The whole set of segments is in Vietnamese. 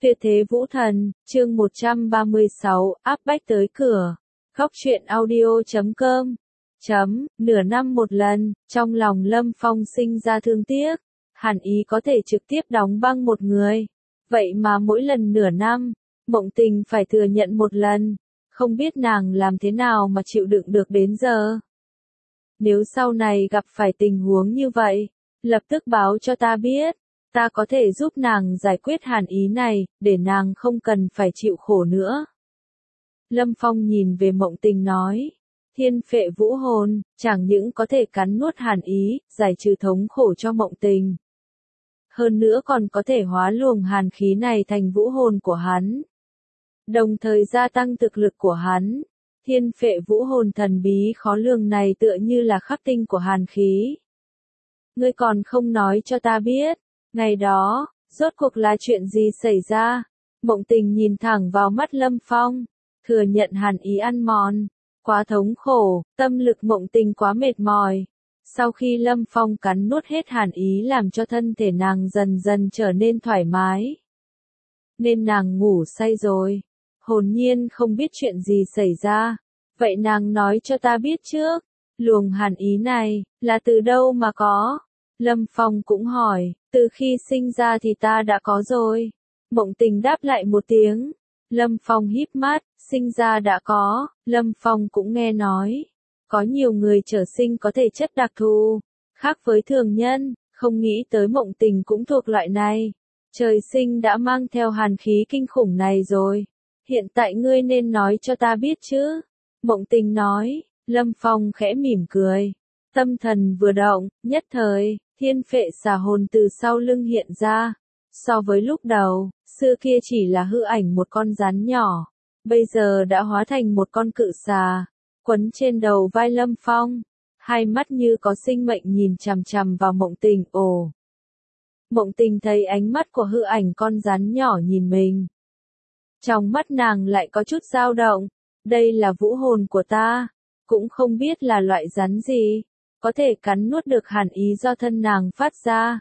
Tuyệt thế vũ thần, chương 136, áp bách tới cửa. Góc truyện audio.com. Nửa năm một lần, trong lòng Lâm Phong sinh ra thương tiếc. Hàn Ý có thể trực tiếp đóng băng một người. Vậy mà mỗi lần nửa năm, Mộng Tình phải thừa nhận một lần. Không biết nàng làm thế nào mà chịu đựng được đến giờ. Nếu sau này gặp phải tình huống như vậy, lập tức báo cho ta biết. Ta có thể giúp nàng giải quyết Hàn Ý này, để nàng không cần phải chịu khổ nữa. Lâm Phong nhìn về Mộng Tình nói, thiên phệ vũ hồn, chẳng những có thể cắn nuốt Hàn Ý, giải trừ thống khổ cho Mộng Tình. Hơn nữa còn có thể hóa luồng hàn khí này thành vũ hồn của hắn. Đồng thời gia tăng thực lực của hắn. Thiên phệ vũ hồn thần bí khó lường này tựa như là khắc tinh của hàn khí. Ngươi còn không nói cho ta biết. Ngày đó, rốt cuộc là chuyện gì xảy ra? Mộng Tình nhìn thẳng vào mắt Lâm Phong, thừa nhận Hàn Ý ăn mòn, quá thống khổ, tâm lực Mộng Tình quá mệt mỏi. Sau khi Lâm Phong cắn nuốt hết Hàn Ý làm cho thân thể nàng dần dần trở nên thoải mái. Nên nàng ngủ say rồi, hồn nhiên không biết chuyện gì xảy ra. Vậy nàng nói cho ta biết trước, luồng Hàn Ý này, là từ đâu mà có? Lâm Phong cũng hỏi, từ khi sinh ra thì ta đã có rồi. Mộng Tình đáp lại một tiếng. Lâm Phong híp mắt, sinh ra đã có. Lâm Phong cũng nghe nói, có nhiều người trở sinh có thể chất đặc thù, khác với thường nhân, không nghĩ tới Mộng Tình cũng thuộc loại này. Trời sinh đã mang theo hàn khí kinh khủng này rồi. Hiện tại ngươi nên nói cho ta biết chứ. Mộng Tình nói. Lâm Phong khẽ mỉm cười. Tâm thần vừa động, nhất thời, thiên phệ xà hồn từ sau lưng hiện ra. So với lúc đầu, xưa kia chỉ là hư ảnh một con rắn nhỏ, bây giờ đã hóa thành một con cự xà, quấn trên đầu vai Lâm Phong. Hai mắt như có sinh mệnh nhìn chằm chằm vào Mộng Tình. Ồ! Mộng Tình thấy ánh mắt của hư ảnh con rắn nhỏ nhìn mình. Trong mắt nàng lại có chút dao động. Đây là vũ hồn của ta, cũng không biết là loại rắn gì, có thể cắn nuốt được Hàn Ý do thân nàng phát ra.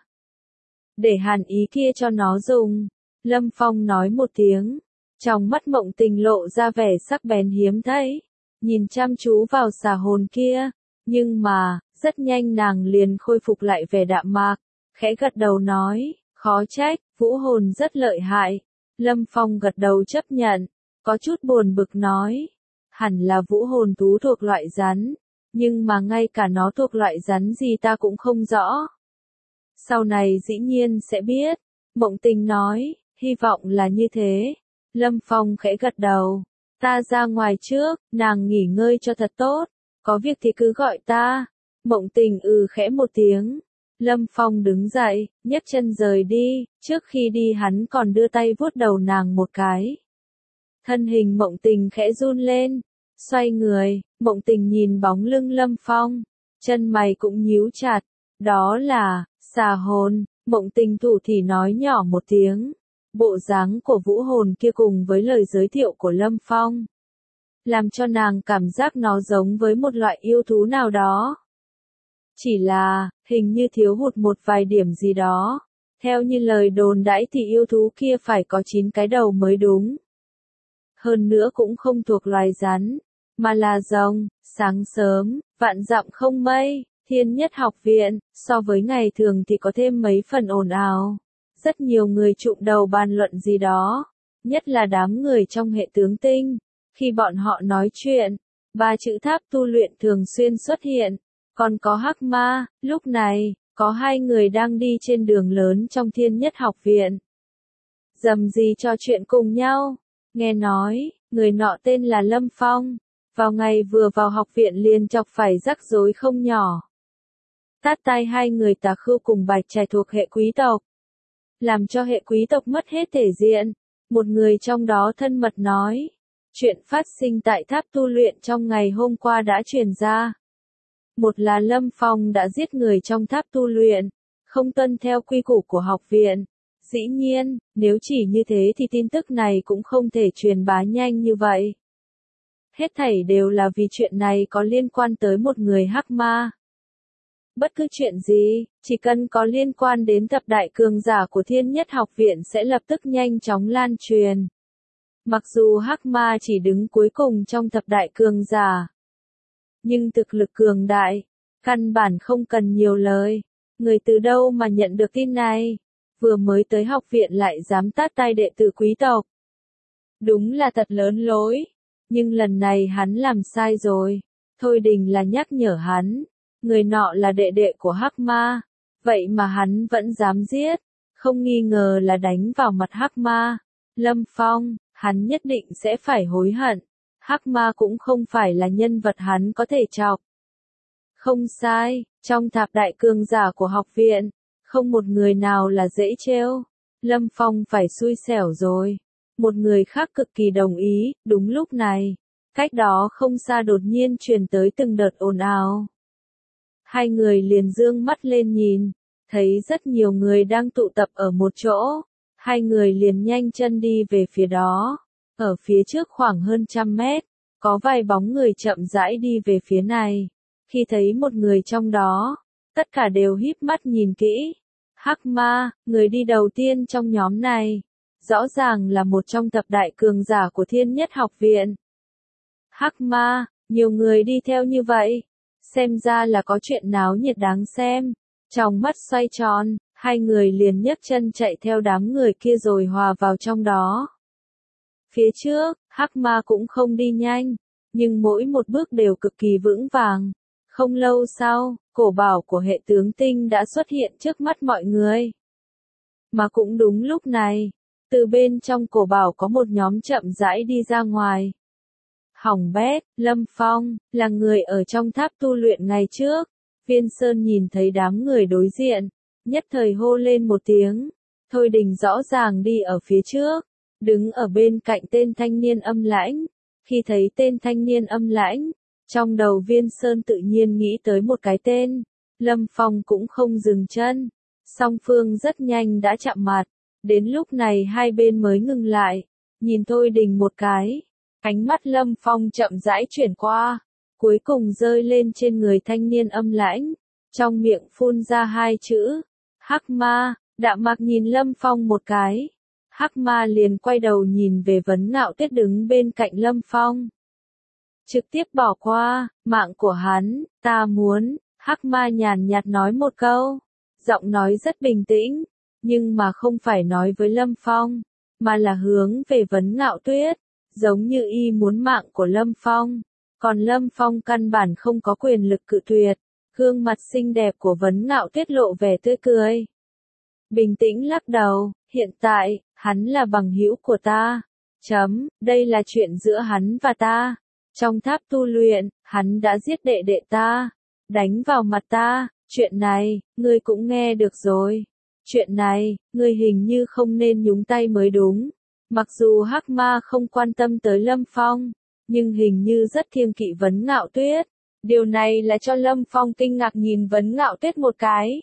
Để Hàn Ý kia cho nó dùng. Lâm Phong nói một tiếng. Trong mắt Mộng Tình lộ ra vẻ sắc bén hiếm thấy. Nhìn chăm chú vào xà hồn kia. Nhưng mà, rất nhanh nàng liền khôi phục lại vẻ đạm mạc. Khẽ gật đầu nói, khó trách, vũ hồn rất lợi hại. Lâm Phong gật đầu chấp nhận. Có chút buồn bực nói. Hẳn là vũ hồn thú thuộc loại rắn. Nhưng mà ngay cả nó thuộc loại rắn gì ta cũng không rõ. Sau này dĩ nhiên sẽ biết. Mộng Tình nói, hy vọng là như thế. Lâm Phong khẽ gật đầu. Ta ra ngoài trước, nàng nghỉ ngơi cho thật tốt. Có việc thì cứ gọi ta. Mộng Tình khẽ một tiếng. Lâm Phong đứng dậy, nhấc chân rời đi. Trước khi đi hắn còn đưa tay vuốt đầu nàng một cái. Thân hình Mộng Tình khẽ run lên. Xoay người, Mộng Tình nhìn bóng lưng Lâm Phong. Chân mày cũng nhíu chặt. Đó là xà hồn. Mộng Tình thủ thỉ nói nhỏ một tiếng. Bộ dáng của vũ hồn kia cùng với lời giới thiệu của Lâm Phong, làm cho nàng cảm giác nó giống với một loại yêu thú nào đó. Chỉ là, hình như thiếu hụt một vài điểm gì đó. Theo như lời đồn đãi thì yêu thú kia phải có 9 cái đầu mới đúng. Hơn nữa cũng không thuộc loài rắn, mà là rồng. Sáng sớm, vạn dặm không mây, Thiên Nhất học viện, so với ngày thường thì có thêm mấy phần ồn ào. Rất nhiều người trụm đầu bàn luận gì đó, nhất là đám người trong hệ tướng tinh. Khi bọn họ nói chuyện, 3 chữ tháp tu luyện thường xuyên xuất hiện. Còn có Hắc Ma. Lúc này, có 2 người đang đi trên đường lớn trong Thiên Nhất học viện. Dầm gì trò chuyện cùng nhau. Nghe nói, người nọ tên là Lâm Phong. Vào ngày vừa vào học viện liền chọc phải rắc rối không nhỏ. Tát tai 2 người Tà Khưu cùng Bạch Trạch thuộc hệ quý tộc, làm cho hệ quý tộc mất hết thể diện. Một người trong đó thân mật nói, chuyện phát sinh tại tháp tu luyện trong ngày hôm qua đã truyền ra. Một là Lâm Phong đã giết người trong tháp tu luyện, không tuân theo quy củ của học viện. Dĩ nhiên, nếu chỉ như thế thì tin tức này cũng không thể truyền bá nhanh như vậy. Hết thảy đều là vì chuyện này có liên quan tới một người Hắc Ma. Bất cứ chuyện gì, chỉ cần có liên quan đến thập đại cường giả của Thiên Nhất Học Viện sẽ lập tức nhanh chóng lan truyền. Mặc dù Hắc Ma chỉ đứng cuối cùng trong thập đại cường giả, nhưng thực lực cường đại, căn bản không cần nhiều lời. Người từ đâu mà nhận được tin này? Vừa mới tới học viện lại dám tát tai đệ tử quý tộc. Đúng là thật lớn lối. Nhưng lần này hắn làm sai rồi. Thôi Đình là nhắc nhở hắn. Người nọ là đệ đệ của Hắc Ma. Vậy mà hắn vẫn dám giết. Không nghi ngờ là đánh vào mặt Hắc Ma. Lâm Phong, hắn nhất định sẽ phải hối hận. Hắc Ma cũng không phải là nhân vật hắn có thể chọc. Không sai, trong thập đại cường giả của học viện, không một người nào là dễ trêu. Lâm Phong phải xui xẻo rồi. Một người khác cực kỳ đồng ý, đúng lúc này. Cách đó không xa đột nhiên truyền tới từng đợt ồn ào. Hai người liền dương mắt lên nhìn, thấy rất nhiều người đang tụ tập ở một chỗ. Hai người liền nhanh chân đi về phía đó. Ở phía trước khoảng hơn 100 mét, có vài bóng người chậm rãi đi về phía này. Khi thấy một người trong đó, tất cả đều híp mắt nhìn kỹ. Hắc Ma, người đi đầu tiên trong nhóm này, rõ ràng là một trong thập đại cường giả của Thiên Nhất Học Viện. Hắc Ma, nhiều người đi theo như vậy, xem ra là có chuyện náo nhiệt đáng xem. Trong mắt xoay tròn, hai người liền nhấc chân chạy theo đám người kia rồi hòa vào trong đó. Phía trước, Hắc Ma cũng không đi nhanh, nhưng mỗi một bước đều cực kỳ vững vàng. Không lâu sau, cổ bảo của hệ tướng Tinh đã xuất hiện trước mắt mọi người. Mà cũng đúng lúc này, từ bên trong cổ bảo có một nhóm chậm rãi đi ra ngoài. Hỏng bét, Lâm Phong, là người ở trong tháp tu luyện ngày trước. Viên Sơn nhìn thấy đám người đối diện, nhất thời hô lên một tiếng. Thôi Đình rõ ràng đi ở phía trước, đứng ở bên cạnh tên thanh niên âm lãnh. Khi thấy tên thanh niên âm lãnh, trong đầu Viên Sơn tự nhiên nghĩ tới một cái tên. Lâm Phong cũng không dừng chân. Song phương rất nhanh đã chạm mặt. Đến lúc này hai bên mới ngừng lại. Nhìn Thôi Đình một cái. Ánh mắt Lâm Phong chậm rãi chuyển qua. Cuối cùng rơi lên trên người thanh niên âm lãnh. Trong miệng phun ra hai chữ. Hắc Ma. Đạm Mạc nhìn Lâm Phong một cái. Hắc Ma liền quay đầu nhìn về Vấn Ngạo Tuyết đứng bên cạnh Lâm Phong. Trực tiếp bỏ qua, mạng của hắn, ta muốn, Hắc Ma nhàn nhạt nói một câu. Giọng nói rất bình tĩnh, nhưng mà không phải nói với Lâm Phong, mà là hướng về Vấn Ngạo Tuyết, giống như y muốn mạng của Lâm Phong. Còn Lâm Phong căn bản không có quyền lực cự tuyệt, gương mặt xinh đẹp của Vấn Ngạo Tuyết lộ vẻ tươi cười. Bình tĩnh lắc đầu, hiện tại, hắn là bằng hữu của ta. Đây là chuyện giữa hắn và ta. Trong tháp tu luyện, hắn đã giết đệ đệ ta, đánh vào mặt ta, chuyện này, ngươi cũng nghe được rồi. Chuyện này, ngươi hình như không nên nhúng tay mới đúng. Mặc dù Hắc Ma không quan tâm tới Lâm Phong, nhưng hình như rất thiêng kỵ Vấn Ngạo Tuyết. Điều này là cho Lâm Phong kinh ngạc nhìn Vấn Ngạo Tuyết một cái.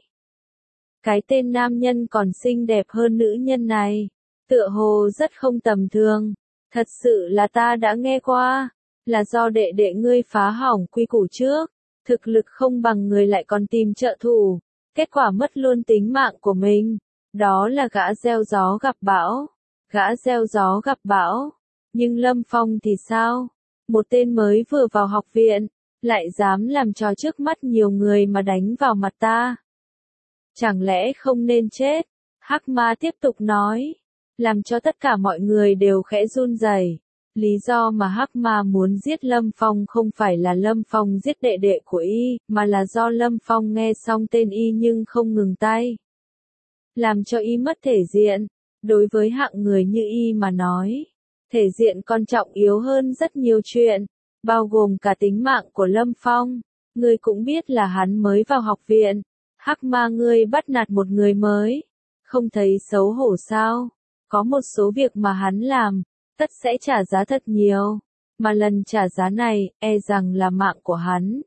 Cái tên nam nhân còn xinh đẹp hơn nữ nhân này, tựa hồ rất không tầm thường. Thật sự là ta đã nghe qua. Là do đệ đệ ngươi phá hỏng quy củ trước, thực lực không bằng người lại còn tìm trợ thủ, kết quả mất luôn tính mạng của mình. Đó là gã gieo gió gặp bão. Gã gieo gió gặp bão. Nhưng Lâm Phong thì sao? Một tên mới vừa vào học viện, lại dám làm trò trước mắt nhiều người mà đánh vào mặt ta. Chẳng lẽ không nên chết? Hắc Ma tiếp tục nói, làm cho tất cả mọi người đều khẽ run rẩy. Lý do mà Hắc Ma muốn giết Lâm Phong không phải là Lâm Phong giết đệ đệ của y, mà là do Lâm Phong nghe xong tên y nhưng không ngừng tay. Làm cho y mất thể diện. Đối với hạng người như y mà nói, thể diện còn trọng yếu hơn rất nhiều chuyện, bao gồm cả tính mạng của Lâm Phong. Ngươi cũng biết là hắn mới vào học viện. Hắc Ma, ngươi bắt nạt một người mới, không thấy xấu hổ sao? Có một số việc mà hắn làm, tất sẽ trả giá thật nhiều, mà lần trả giá này, e rằng là mạng của hắn.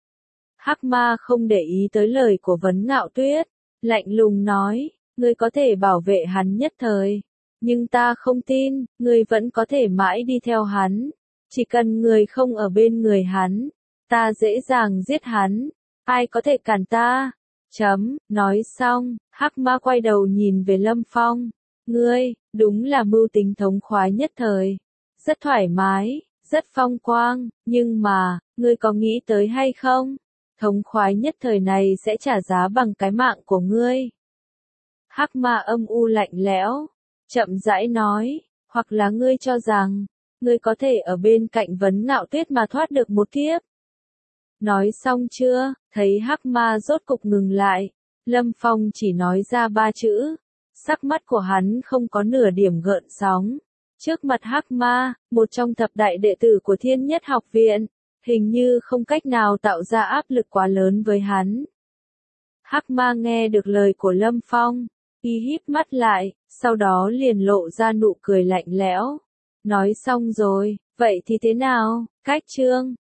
Hắc Ma không để ý tới lời của Vấn Ngạo Tuyết, lạnh lùng nói, ngươi có thể bảo vệ hắn nhất thời, nhưng ta không tin, ngươi vẫn có thể mãi đi theo hắn. Chỉ cần ngươi không ở bên người hắn, ta dễ dàng giết hắn. ai có thể cản ta? Nói xong, Hắc Ma quay đầu nhìn về Lâm Phong. Ngươi, đúng là mưu tính thống khoái nhất thời. Rất thoải mái, rất phong quang, nhưng mà, ngươi có nghĩ tới hay không? Thống khoái nhất thời này sẽ trả giá bằng cái mạng của ngươi. Hắc Ma âm u lạnh lẽo, chậm rãi nói, hoặc là ngươi cho rằng, ngươi có thể ở bên cạnh Vấn Ngạo Tuyết mà thoát được một kiếp. Nói xong chưa, thấy Hắc Ma rốt cục ngừng lại, Lâm Phong chỉ nói ra 3 chữ, sắc mắt của hắn không có nửa điểm gợn sóng. Trước mặt Hắc Ma, một trong thập đại đệ tử của Thiên Nhất Học Viện, hình như không cách nào tạo ra áp lực quá lớn với hắn. Hắc Ma nghe được lời của Lâm Phong, y híp mắt lại, sau đó liền lộ ra nụ cười lạnh lẽo. Nói xong rồi, vậy thì thế nào, Cách Trương?